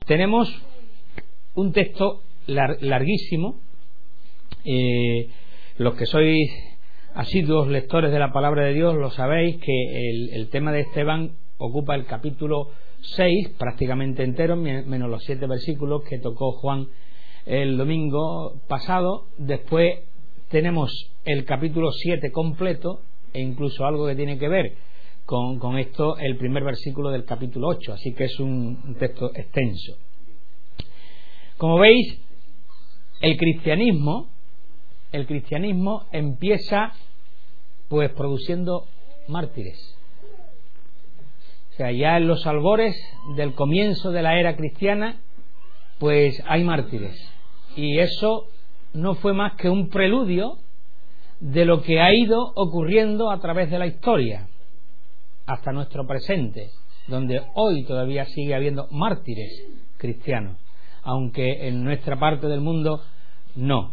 Tenemos un texto larguísimo. Los que sois asiduos lectores de la palabra de Dios lo sabéis, que el tema de Esteban ocupa el capítulo 6 prácticamente entero, menos los 7 versículos que tocó Juan el domingo pasado. Después tenemos el capítulo 7 completo, e incluso algo que tiene que ver con esto, el primer versículo del capítulo 8, así que es un texto extenso. Como veis, el cristianismo empieza pues produciendo mártires. O sea, ya en los albores del comienzo de la era cristiana pues hay mártires, y eso no fue más que un preludio de lo que ha ido ocurriendo a través de la historia hasta nuestro presente, donde hoy todavía sigue habiendo mártires cristianos, aunque en nuestra parte del mundo no.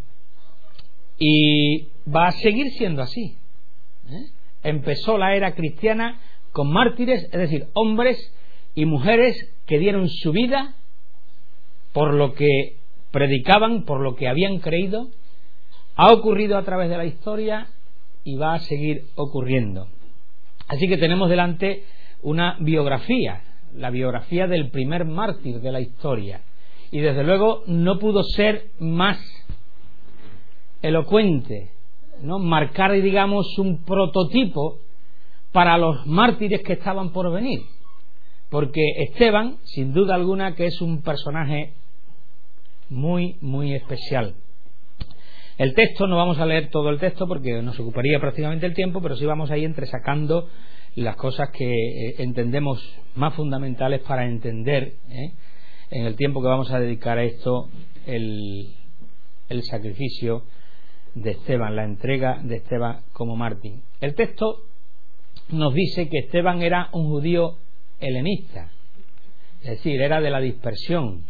Y va a seguir siendo así. Empezó la era cristiana con mártires, es decir, hombres y mujeres que dieron su vida por lo que predicaban, por lo que habían creído. Ha ocurrido a través de la historia y va a seguir ocurriendo. Así que tenemos delante una biografía, la biografía del primer mártir de la historia, y desde luego no pudo ser más elocuente, ¿no? Marcar, digamos, un prototipo para los mártires que estaban por venir, porque Esteban, sin duda alguna, que es un personaje muy, muy especial. El texto, no vamos a leer todo el texto porque nos ocuparía prácticamente el tiempo, pero sí vamos a ir entresacando las cosas que entendemos más fundamentales para entender, en el tiempo que vamos a dedicar a esto, el sacrificio de Esteban, la entrega de Esteban como mártir. El texto nos dice que Esteban era un judío helenista, es decir, era de la dispersión,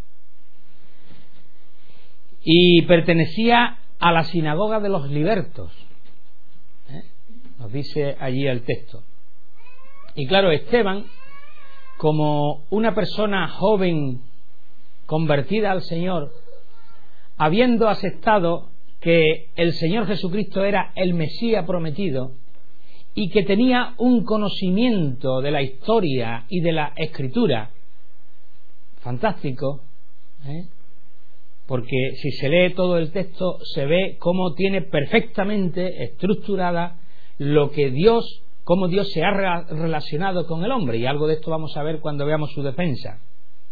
y pertenecía a la sinagoga de los libertos, nos dice allí el texto. Y claro, Esteban, como una persona joven convertida al Señor, habiendo aceptado que el Señor Jesucristo era el Mesías prometido y que tenía un conocimiento de la historia y de la Escritura fantástico, porque si se lee todo el texto se ve cómo tiene perfectamente estructurada lo que Dios, cómo Dios se ha relacionado con el hombre, y algo de esto vamos a ver cuando veamos su defensa.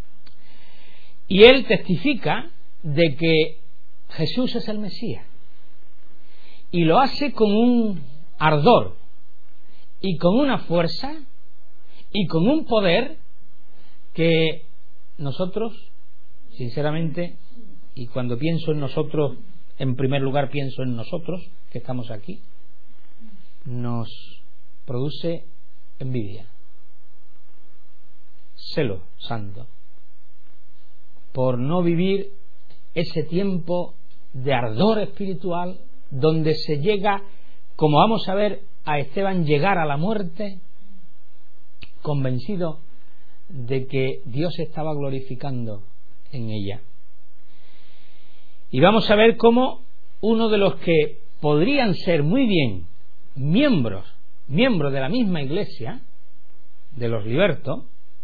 Y él testifica de que Jesús es el Mesías, y lo hace con un ardor y con una fuerza y con un poder que nosotros, sinceramente, y cuando pienso en nosotros, en primer lugar pienso en nosotros que estamos aquí, nos produce envidia, celo santo, por no vivir ese tiempo de ardor espiritual donde se llega, como vamos a ver a Esteban llegar a la muerte, convencido de que Dios estaba glorificando en ella. Y vamos a ver cómo uno de los que podrían ser muy bien miembros de la misma iglesia, de los libertos,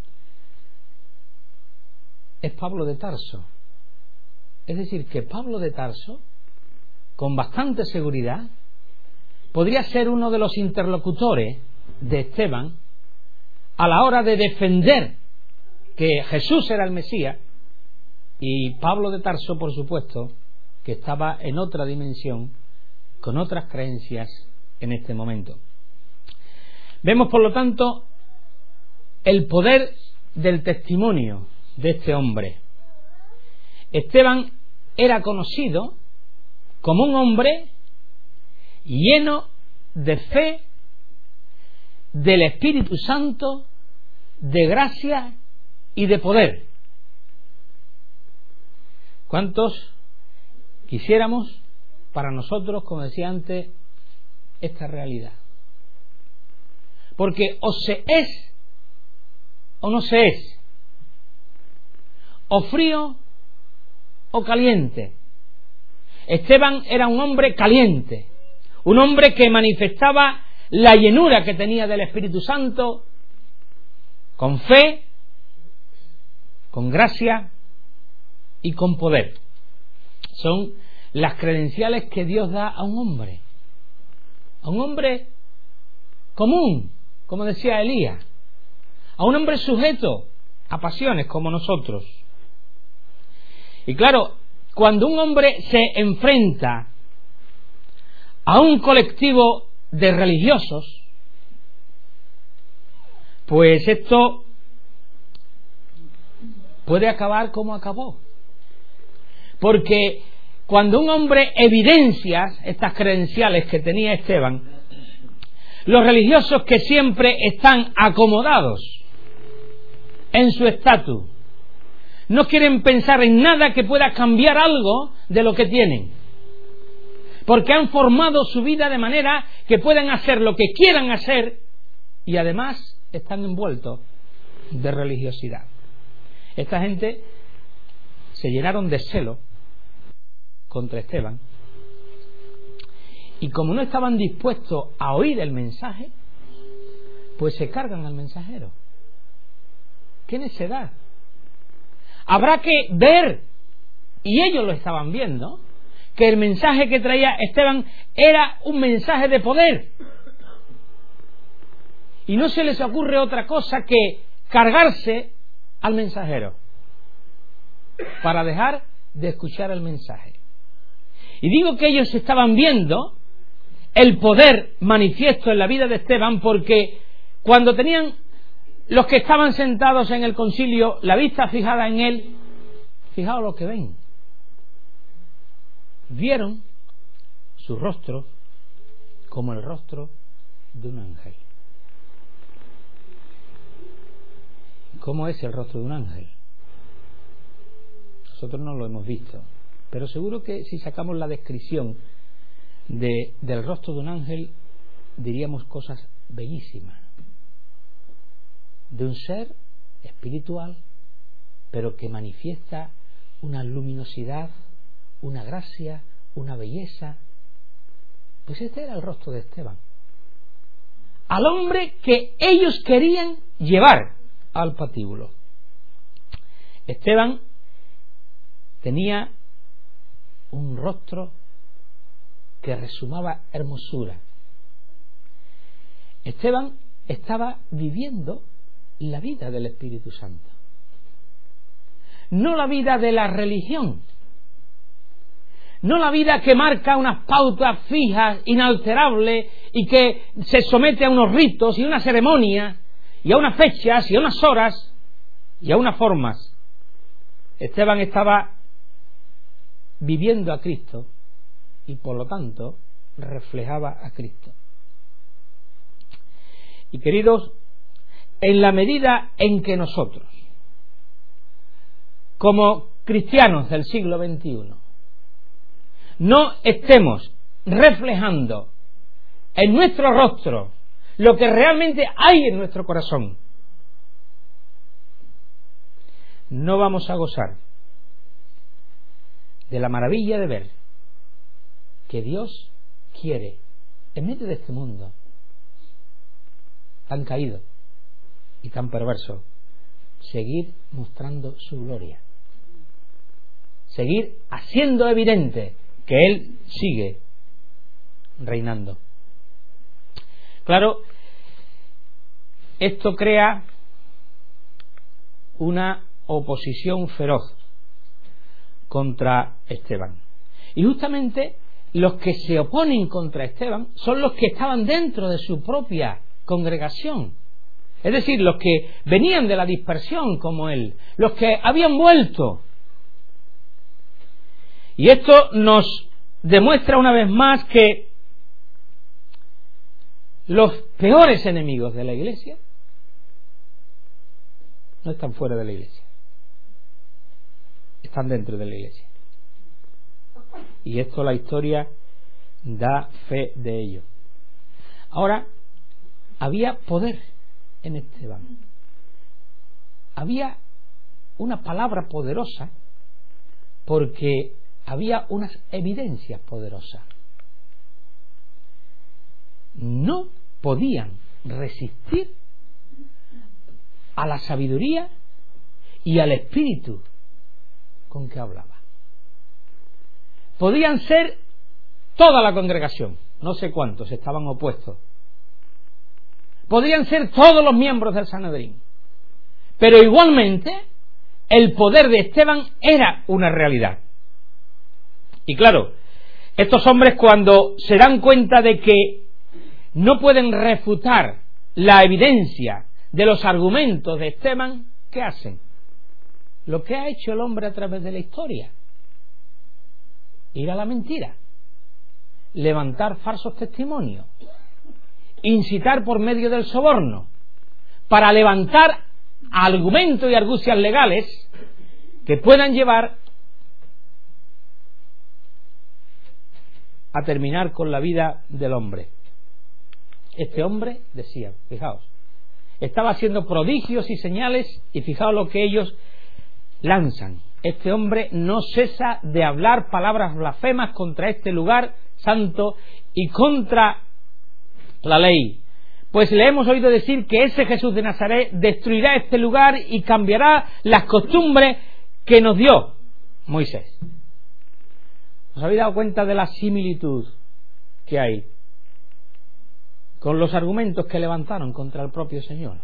es Pablo de Tarso. Es decir, que Pablo de Tarso, con bastante seguridad, podría ser uno de los interlocutores de Esteban a la hora de defender que Jesús era el Mesías, y Pablo de Tarso, por supuesto, que estaba en otra dimensión, con otras creencias en este momento. Vemos, por lo tanto, el poder del testimonio de este hombre. Esteban era conocido como un hombre lleno de fe, del Espíritu Santo, de gracia y de poder. ¿Cuántos quisiéramos para nosotros, como decía antes, esta realidad? Porque o se es o no se es, o frío o caliente. Esteban era un hombre caliente, un hombre que manifestaba la llenura que tenía del Espíritu Santo, con fe, con gracia y con poder. Son las credenciales que Dios da a un hombre común, como decía Elías, a un hombre sujeto a pasiones como nosotros. Y claro, cuando un hombre se enfrenta a un colectivo de religiosos, pues esto puede acabar como acabó. Porque cuando un hombre evidencia estas credenciales que tenía Esteban, los religiosos, que siempre están acomodados en su estatus, no quieren pensar en nada que pueda cambiar algo de lo que tienen, porque han formado su vida de manera que puedan hacer lo que quieran hacer y además están envueltos de religiosidad. Esta gente se llenaron de celo contra Esteban, y como no estaban dispuestos a oír el mensaje, pues se cargan al mensajero. ¡Qué necedad! Habrá que ver, y ellos lo estaban viendo, que el mensaje que traía Esteban era un mensaje de poder, y no se les ocurre otra cosa que cargarse al mensajero para dejar de escuchar el mensaje. Y digo que ellos estaban viendo el poder manifiesto en la vida de Esteban, porque cuando tenían los que estaban sentados en el concilio la vista fijada en él, fijaos lo que ven, vieron su rostro como el rostro de un ángel. ¿Cómo es el rostro de un ángel? Nosotros no lo hemos visto, pero seguro que si sacamos la descripción del rostro de un ángel, diríamos cosas bellísimas, de un ser espiritual, pero que manifiesta una luminosidad, una gracia, una belleza. Pues este era el rostro de Esteban, al hombre que ellos querían llevar al patíbulo. Esteban tenía un rostro que resumaba hermosura. Esteban estaba viviendo la vida del Espíritu Santo, no la vida de la religión, no la vida que marca unas pautas fijas, inalterables, y que se somete a unos ritos y unas ceremonias y a unas fechas y a unas horas y a unas formas. Esteban estaba viviendo a Cristo y por lo tanto reflejaba a Cristo. Y queridos, en la medida en que nosotros, como cristianos del siglo XXI, no estemos reflejando en nuestro rostro lo que realmente hay en nuestro corazón, no vamos a gozar de la maravilla de ver que Dios quiere, en medio de este mundo tan caído y tan perverso, seguir mostrando su gloria, seguir haciendo evidente que Él sigue reinando. Claro, esto crea una oposición feroz contra Esteban, y justamente los que se oponen contra Esteban son los que estaban dentro de su propia congregación, es decir, los que venían de la dispersión como él, los que habían vuelto. Y esto nos demuestra una vez más que los peores enemigos de la Iglesia no están fuera de la Iglesia, están dentro de la Iglesia. Y esto la historia da fe de ello. Ahora, había poder en Esteban, había una palabra poderosa porque había unas evidencias poderosas. No podían resistir a la sabiduría y al espíritu con que hablaba. Podían ser toda la congregación, no sé cuántos estaban opuestos. Podrían ser todos los miembros del Sanedrín. Pero igualmente el poder de Esteban era una realidad. Y claro, estos hombres, cuando se dan cuenta de que no pueden refutar la evidencia de los argumentos de Esteban, ¿qué hacen? Lo que ha hecho el hombre a través de la historia: ir a la mentira, levantar falsos testimonios, incitar por medio del soborno, para levantar argumentos y argucias legales que puedan llevar a terminar con la vida del hombre. Este hombre, decía, fijaos, estaba haciendo prodigios y señales, y fijaos lo que ellos lanzan. Este hombre no cesa de hablar palabras blasfemas contra este lugar santo y contra la ley, pues le hemos oído decir que ese Jesús de Nazaret destruirá este lugar y cambiará las costumbres que nos dio Moisés. ¿Os habéis dado cuenta de la similitud que hay con los argumentos que levantaron contra el propio Señor?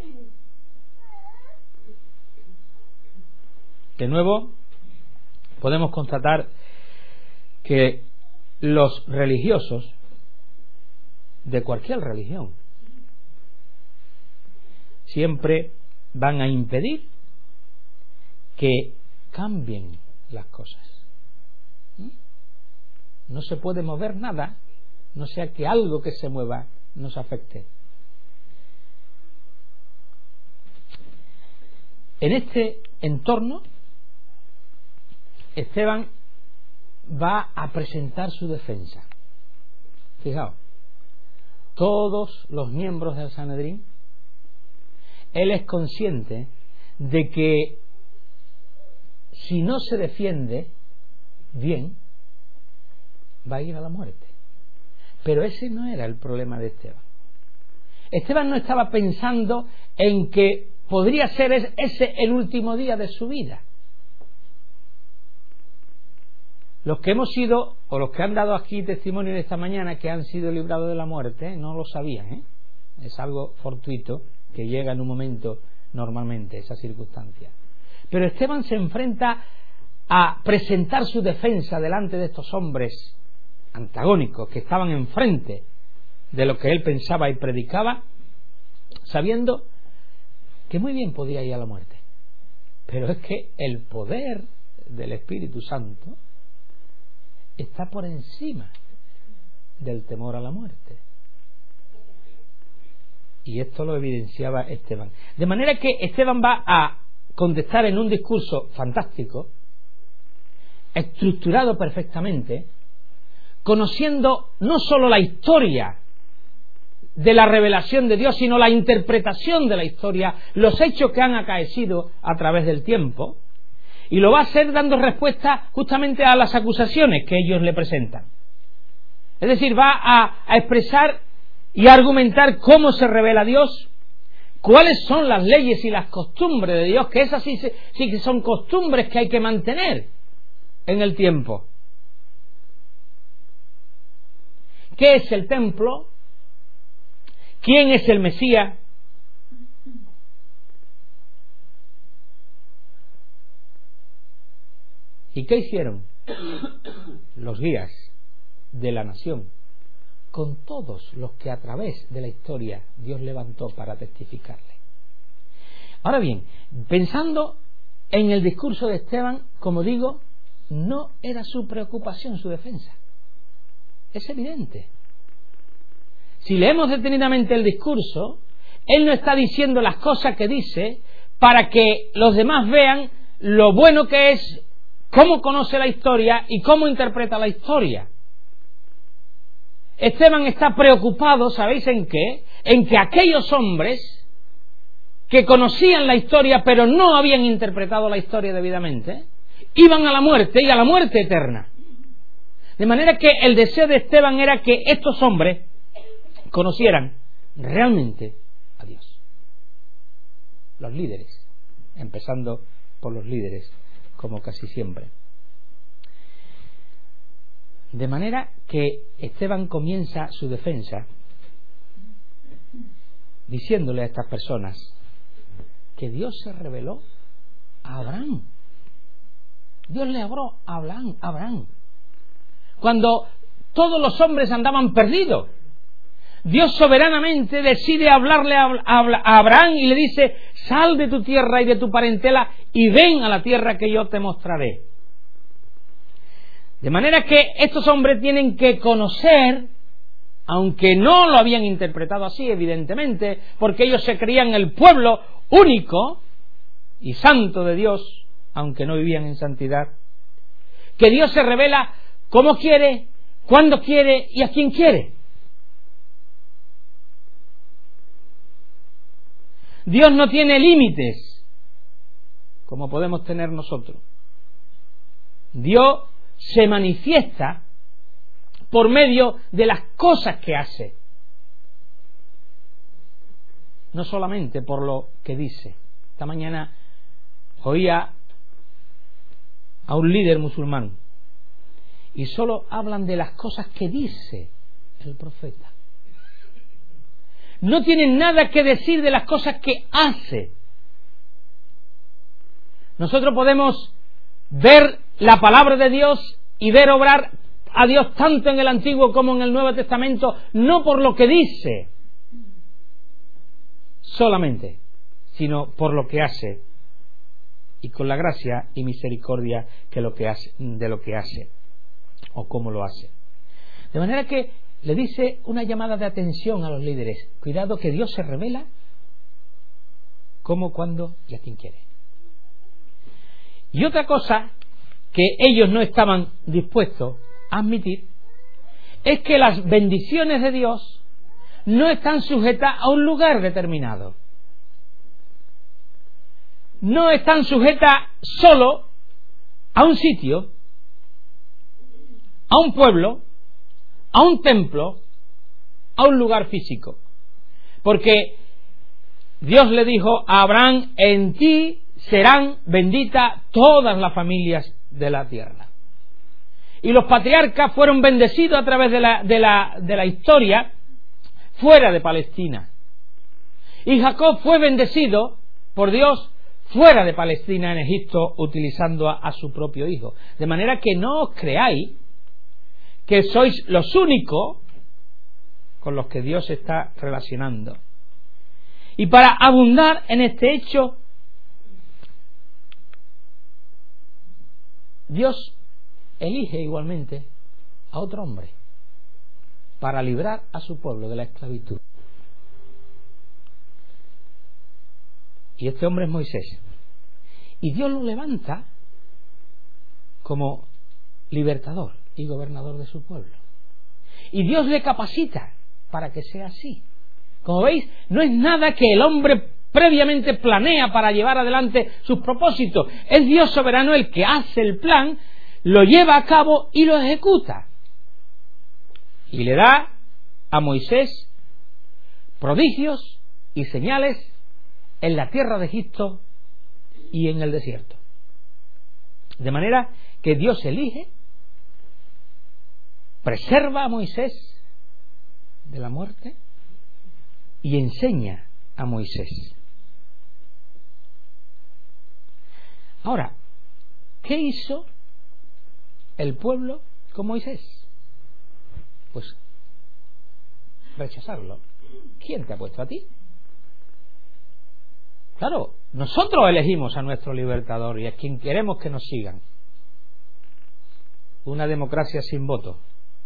De nuevo, podemos constatar que los religiosos de cualquier religión siempre van a impedir que cambien las cosas. No se puede mover nada, no sea que algo que se mueva nos afecte. En este entorno, Esteban va a presentar su defensa. Fijaos, todos los miembros del Sanedrín, él es consciente de que si no se defiende bien, va a ir a la muerte. Pero ese no era el problema de Esteban. Esteban no estaba pensando en que podría ser ese el último día de su vida. Los que hemos sido, o los que han dado aquí testimonio de esta mañana, que han sido librados de la muerte, no lo sabían, Es algo fortuito que llega en un momento normalmente, esa circunstancia. Pero Esteban se enfrenta a presentar su defensa delante de estos hombres antagónicos que estaban enfrente de lo que él pensaba y predicaba, sabiendo que muy bien podía ir a la muerte. Pero es que el poder del Espíritu Santo está por encima del temor a la muerte. Y esto lo evidenciaba Esteban. De manera que Esteban va a contestar en un discurso fantástico, estructurado perfectamente, conociendo no solo la historia de la revelación de Dios, sino la interpretación de la historia, los hechos que han acaecido a través del tiempo, y lo va a hacer dando respuesta justamente a las acusaciones que ellos le presentan. Es decir, va a expresar y a argumentar cómo se revela Dios, cuáles son las leyes y las costumbres de Dios, que esas sí que son costumbres que hay que mantener en el tiempo. ¿Qué es el templo? ¿Quién es el Mesías? ¿Y qué hicieron los guías de la nación con todos los que a través de la historia Dios levantó para testificarle? Ahora bien, pensando en el discurso de Esteban, como digo, no era su preocupación su defensa. Es evidente. Si leemos detenidamente el discurso, él no está diciendo las cosas que dice para que los demás vean lo bueno que es, cómo conoce la historia y cómo interpreta la historia. Esteban está preocupado, ¿sabéis en qué? En que aquellos hombres que conocían la historia pero no habían interpretado la historia debidamente, iban a la muerte y a la muerte eterna. De manera que el deseo de Esteban era que estos hombres conocieran realmente a Dios. Los líderes, empezando por los líderes, como casi siempre. De manera que Esteban comienza su defensa diciéndole a estas personas que Dios se reveló a Abraham. Dios le habló a Abraham. Cuando todos los hombres andaban perdidos, Dios soberanamente decide hablarle a Abraham y le dice: sal de tu tierra y de tu parentela y ven a la tierra que yo te mostraré. De manera que estos hombres tienen que conocer, aunque no lo habían interpretado así, evidentemente, porque ellos se creían el pueblo único y santo de Dios, aunque no vivían en santidad, que Dios se revela como quiere, cuando quiere y a quien quiere. Dios no tiene límites como podemos tener nosotros. Dios se manifiesta por medio de las cosas que hace, no solamente por lo que dice. Esta mañana oía a un líder musulmán y solo hablan de las cosas que dice el profeta. No tienen nada que decir de las cosas que hace. Nosotros podemos ver la palabra de Dios y ver obrar a Dios tanto en el Antiguo como en el Nuevo Testamento, no por lo que dice solamente, sino por lo que hace, y con la gracia y misericordia de lo que hace o cómo lo hace. De manera que le dice una llamada de atención a los líderes: cuidado, que Dios se revela cómo, cuándo y a quien quiere. Y otra cosa que ellos no estaban dispuestos a admitir es que las bendiciones de Dios no están sujetas a un lugar determinado. No están sujetas solo a un sitio, a un pueblo, a un templo, a un lugar físico. Porque Dios le dijo a Abraham: en ti serán benditas todas las familias de la tierra. Y los patriarcas fueron bendecidos a través de la historia fuera de Palestina. Y Jacob fue bendecido por Dios fuera de Palestina, en Egipto, utilizando a su propio hijo. De manera que no os creáis que sois los únicos con los que Dios se está relacionando. Y para abundar en este hecho, Dios elige igualmente a otro hombre para librar a su pueblo de la esclavitud. Y este hombre es Moisés. Y Dios lo levanta como libertador y gobernador de su pueblo. Y Dios le capacita para que sea así. Como veis, no es nada que el hombre previamente planea para llevar adelante sus propósitos. Es Dios soberano el que hace el plan, lo lleva a cabo y lo ejecuta. Y le da a Moisés prodigios y señales en la tierra de Egipto y en el desierto. De manera que Dios elige, preserva a Moisés de la muerte y enseña a Moisés. Ahora, ¿qué hizo el pueblo con Moisés? Pues rechazarlo. ¿Quién te ha puesto a ti? Claro, nosotros elegimos a nuestro libertador y a quien queremos que nos sigan. Una democracia sin voto.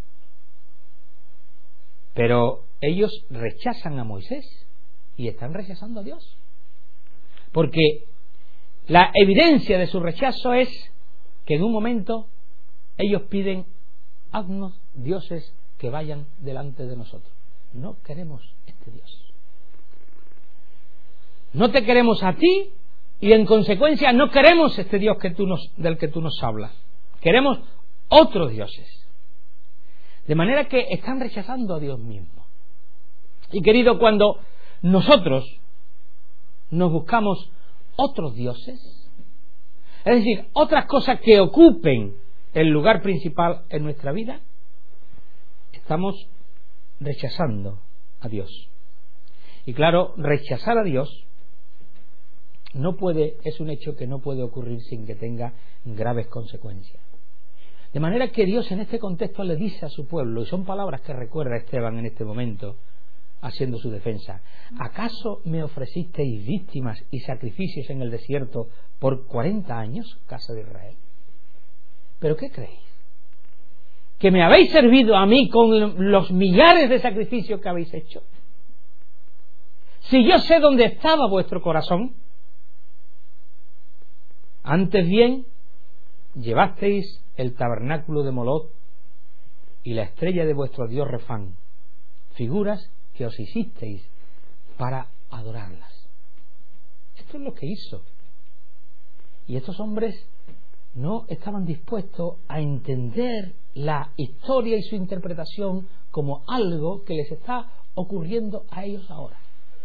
Pero ellos rechazan a Moisés y están rechazando a Dios. Porque la evidencia de su rechazo es que en un momento ellos piden: haznos dioses que vayan delante de nosotros. No queremos este Dios. no te queremos a ti y en consecuencia no queremos este Dios del que tú nos hablas. Queremos otros dioses. De manera que están rechazando a Dios mismo. Y querido, cuando nosotros nos buscamos otros dioses, es decir, otras cosas que ocupen el lugar principal en nuestra vida, estamos rechazando a Dios. Y claro, rechazar a Dios es un hecho que no puede ocurrir sin que tenga graves consecuencias. De manera que Dios en este contexto le dice a su pueblo, y son palabras que recuerda Esteban en este momento, haciendo su defensa: ¿acaso me ofrecisteis víctimas y sacrificios en el desierto por 40 años, casa de Israel? ¿Pero qué creéis? ¿Que me habéis servido a mí con los millares de sacrificios que habéis hecho? Si yo sé dónde estaba vuestro corazón. Antes bien, llevasteis el tabernáculo de Moloc y la estrella de vuestro dios Refán, figuras que os hicisteis para adorarlas. Esto es lo que hizo. Y estos hombres no estaban dispuestos a entender la historia y su interpretación como algo que les está ocurriendo a ellos ahora.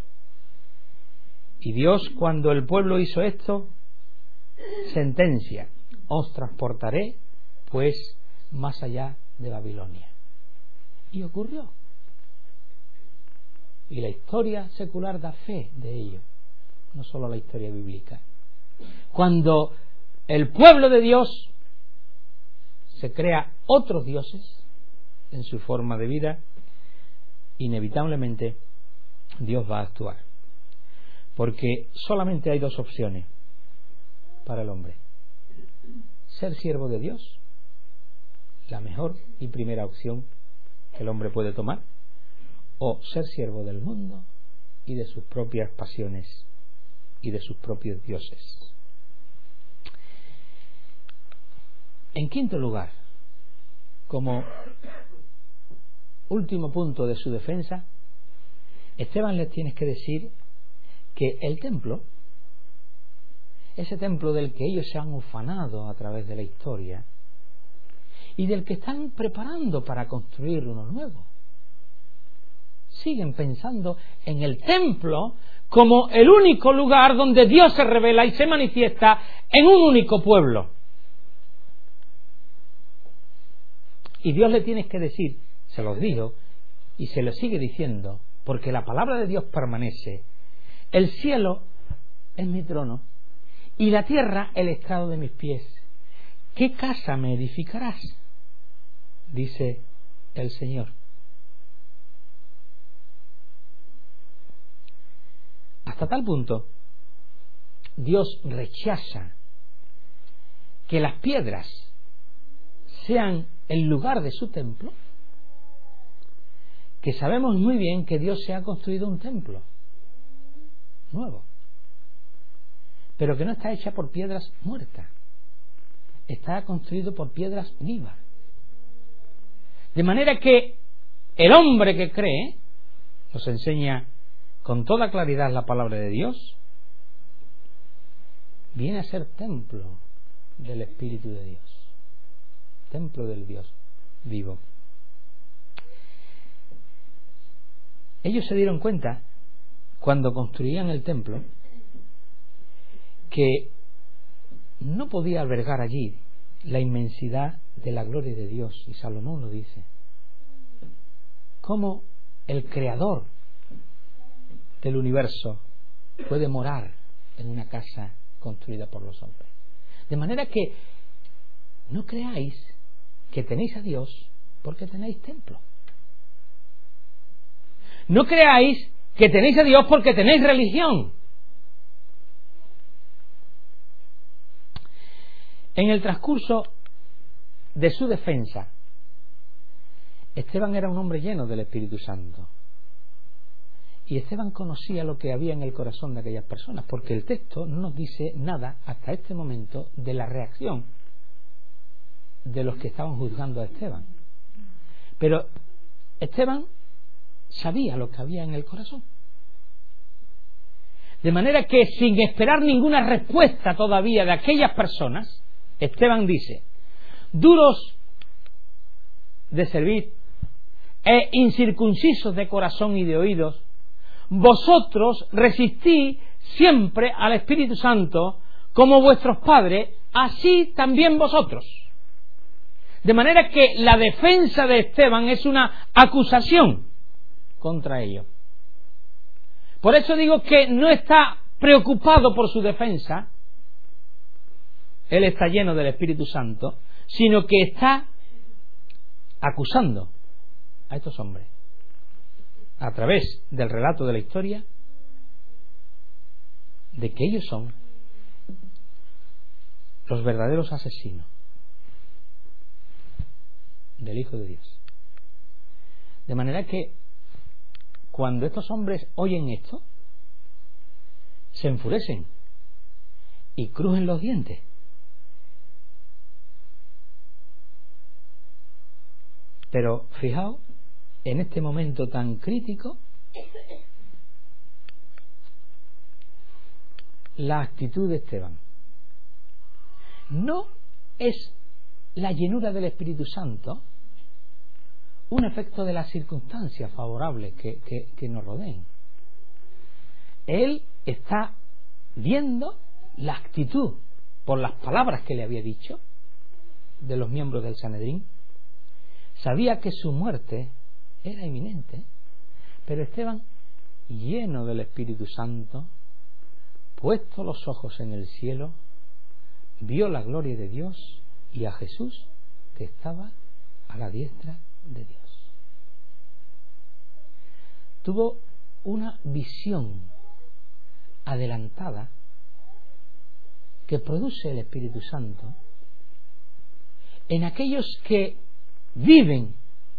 Y Dios, cuando el pueblo hizo esto, sentencia: os transportaré pues más allá de Babilonia. Y ocurrió. Y la historia secular da fe de ello, no solo la historia bíblica. Cuando el pueblo de Dios se crea otros dioses en su forma de vida, inevitablemente Dios va a actuar. Porque solamente hay dos opciones para el hombre: ser siervo de Dios, la mejor y primera opción que el hombre puede tomar, o ser siervo del mundo y de sus propias pasiones y de sus propios dioses. En quinto lugar, como último punto de su defensa, Esteban les tiene que decir que el templo, ese templo del que ellos se han ufanado a través de la historia y del que están preparando para construir uno nuevo, siguen pensando en el templo como el único lugar donde Dios se revela y se manifiesta en un único pueblo. Y Dios le tiene que decir, se los dijo y se lo sigue diciendo, porque la palabra de Dios permanece: el cielo es mi trono y la tierra el estrado de mis pies. ¿Qué casa me edificarás?, dice el Señor. Hasta tal punto Dios rechaza que las piedras sean el lugar de su templo, que sabemos muy bien que Dios se ha construido un templo nuevo, pero que no está hecha por piedras muertas, está construido por piedras vivas. De manera que el hombre que cree, nos enseña con toda claridad la palabra de Dios, viene a ser templo del Espíritu de Dios, templo del Dios vivo. Ellos se dieron cuenta cuando construían el templo que no podía albergar allí la inmensidad de la gloria de Dios, y Salomón lo dice. ¿Cómo el creador del universo puede morar en una casa construida por los hombres? De manera que no creáis que tenéis a Dios porque tenéis templo. No creáis que tenéis a Dios porque tenéis religión. En el transcurso de su defensa, Esteban era un hombre lleno del Espíritu Santo. Y Esteban conocía lo que había en el corazón de aquellas personas, porque el texto no nos dice nada hasta este momento de la reacción de los que estaban juzgando a Esteban. Pero Esteban sabía lo que había en el corazón. De manera que, sin esperar ninguna respuesta todavía de aquellas personas, Esteban dice: duros de servir e incircuncisos de corazón y de oídos, vosotros resistís siempre al Espíritu Santo, como vuestros padres, así también vosotros. De manera que la defensa de Esteban es una acusación contra ellos. Por eso digo que no está preocupado por su defensa, él está lleno del Espíritu Santo, sino que está acusando a estos hombres a través del relato de la historia de que ellos son los verdaderos asesinos del Hijo de Dios. De manera que cuando estos hombres oyen esto, se enfurecen y crujen los dientes. Pero fijaos, en este momento tan crítico, la actitud de Esteban no es la llenura del Espíritu Santo un efecto de las circunstancias favorables que nos rodeen. Él está viendo la actitud, por las palabras que le había dicho, de los miembros del Sanedrín. Sabía que su muerte era inminente, pero Esteban, lleno del Espíritu Santo, puesto los ojos en el cielo, vio la gloria de Dios y a Jesús que estaba a la diestra de Dios. Tuvo una visión adelantada que produce el Espíritu Santo en aquellos que viven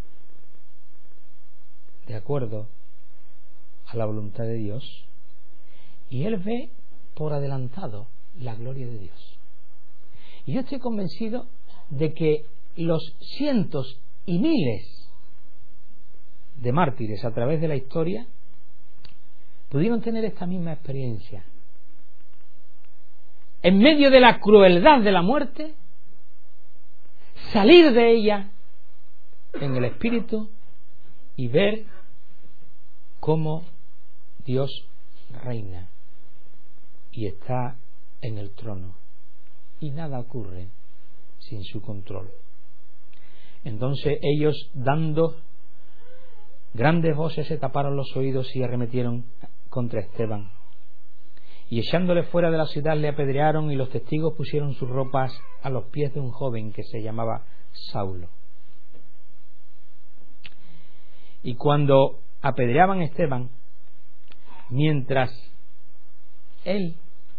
de acuerdo a la voluntad de Dios, y él ve por adelantado la gloria de Dios. Y yo estoy convencido de que los cientos y miles de mártires a través de la historia pudieron tener esta misma experiencia. En medio de la crueldad de la muerte, salir de ella en el Espíritu y ver cómo Dios reina y está en el trono y nada ocurre sin su control. Entonces ellos, dando grandes voces, se taparon los oídos y arremetieron contra Esteban, y echándole fuera de la ciudad le apedrearon, y los testigos pusieron sus ropas a los pies de un joven que se llamaba Saulo. Y cuando apedreaban a Esteban, mientras él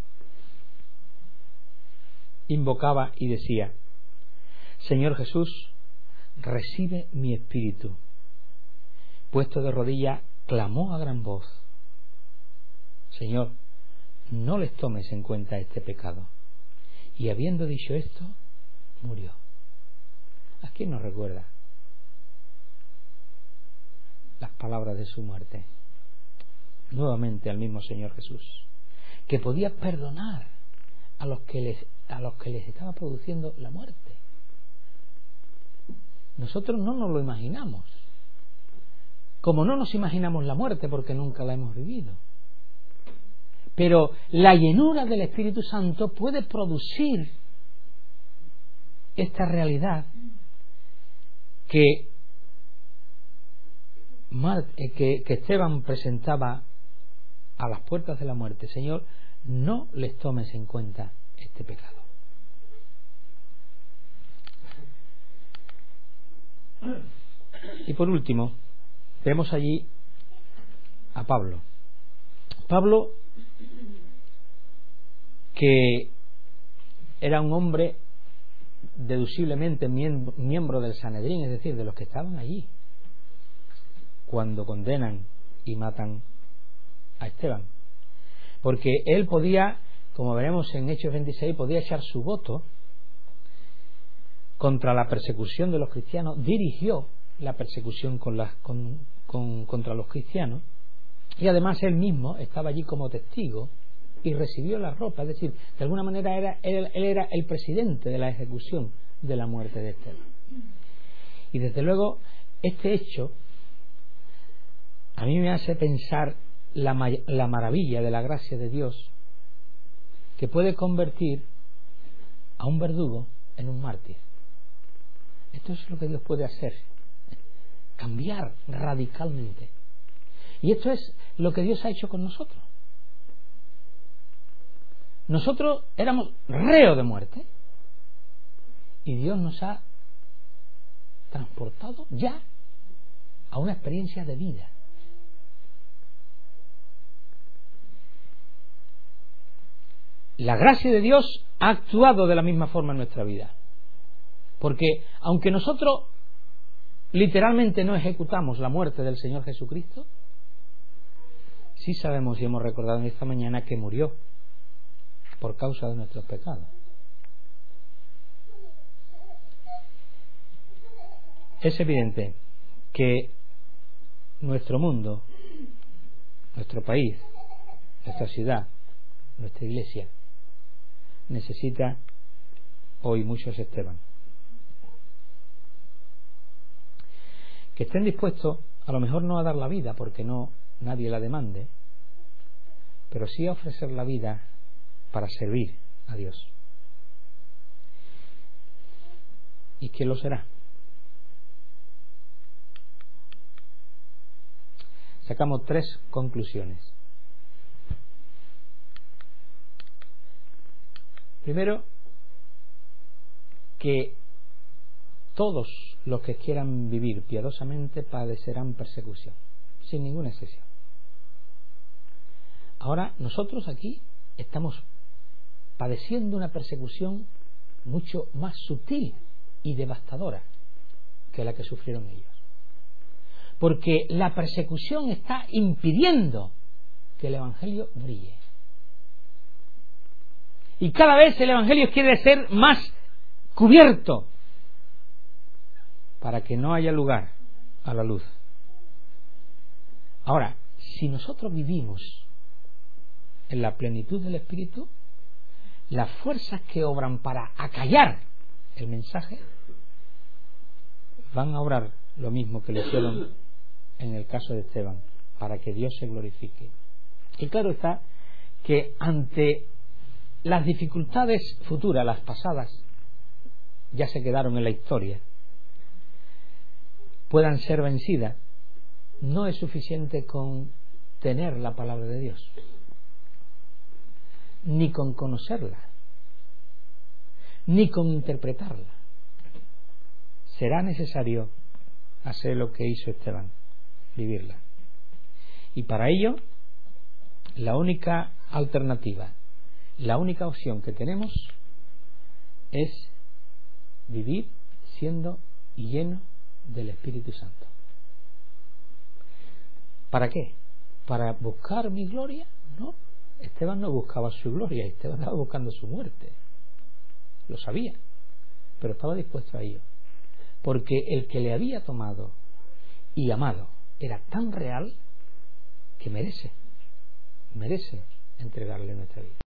invocaba y decía: Señor Jesús, recibe mi espíritu, puesto de rodillas, clamó a gran voz: Señor, no les tomes en cuenta este pecado. Y habiendo dicho esto, murió. ¿A quién nos recuerda las palabras de su muerte? Nuevamente al mismo Señor Jesús, que podía perdonar a los que les estaba produciendo la muerte. Nosotros no nos lo imaginamos, como no nos imaginamos la muerte porque nunca la hemos vivido. Pero la llenura del Espíritu Santo puede producir esta realidad que Esteban presentaba a las puertas de la muerte: Señor, no les tomes en cuenta este pecado. Y por último, vemos allí a Pablo. Pablo, que era un hombre deduciblemente miembro del Sanedrín, es decir, de los que estaban allí cuando condenan y matan a Esteban, porque él podía, como veremos en Hechos 26, podía echar su voto contra la persecución de los cristianos, dirigió la persecución contra los cristianos, Y además él mismo estaba allí como testigo y recibió la ropa, es decir, de alguna manera él era el presidente de la ejecución de la muerte de Esteban. Y desde luego este hecho a mí me hace pensar la maravilla de la gracia de Dios, que puede convertir a un verdugo en un mártir. Esto es lo que Dios puede hacer, cambiar radicalmente. Y esto es lo que Dios ha hecho con nosotros. Nosotros éramos reos de muerte y Dios nos ha transportado ya a una experiencia de vida. La gracia de Dios ha actuado de la misma forma en nuestra vida, porque aunque nosotros literalmente no ejecutamos la muerte del Señor Jesucristo, sí sabemos y hemos recordado en esta mañana que murió por causa de nuestros pecados. Es evidente que nuestro mundo, nuestro país, nuestra ciudad, nuestra iglesia necesita hoy muchos Esteban que estén dispuestos, a lo mejor no a dar la vida porque nadie la demande, pero sí a ofrecer la vida para servir a Dios. ¿Y qué lo será? Sacamos 3 conclusiones. Primero, que todos los que quieran vivir piadosamente padecerán persecución, sin ninguna excepción. Ahora, nosotros aquí estamos padeciendo una persecución mucho más sutil y devastadora que la que sufrieron ellos. Porque la persecución está impidiendo que el Evangelio brille. Y cada vez el Evangelio quiere ser más cubierto para que no haya lugar a la luz. Ahora, si nosotros vivimos en la plenitud del Espíritu, las fuerzas que obran para acallar el mensaje van a obrar lo mismo que lo hicieron en el caso de Esteban, para que Dios se glorifique. Y claro está que ante las dificultades futuras, las pasadas ya se quedaron en la historia, puedan ser vencidas, no es suficiente con tener la palabra de Dios, ni con conocerla, ni con interpretarla. Será necesario hacer lo que hizo Esteban, vivirla. Y para ello, la única alternativa, la única opción que tenemos es vivir siendo lleno del Espíritu Santo. ¿Para qué? ¿Para buscar mi gloria? No. Esteban no buscaba su gloria, Esteban estaba buscando su muerte. Lo sabía, pero estaba dispuesto a ello. Porque el que le había tomado y amado era tan real que merece entregarle nuestra vida.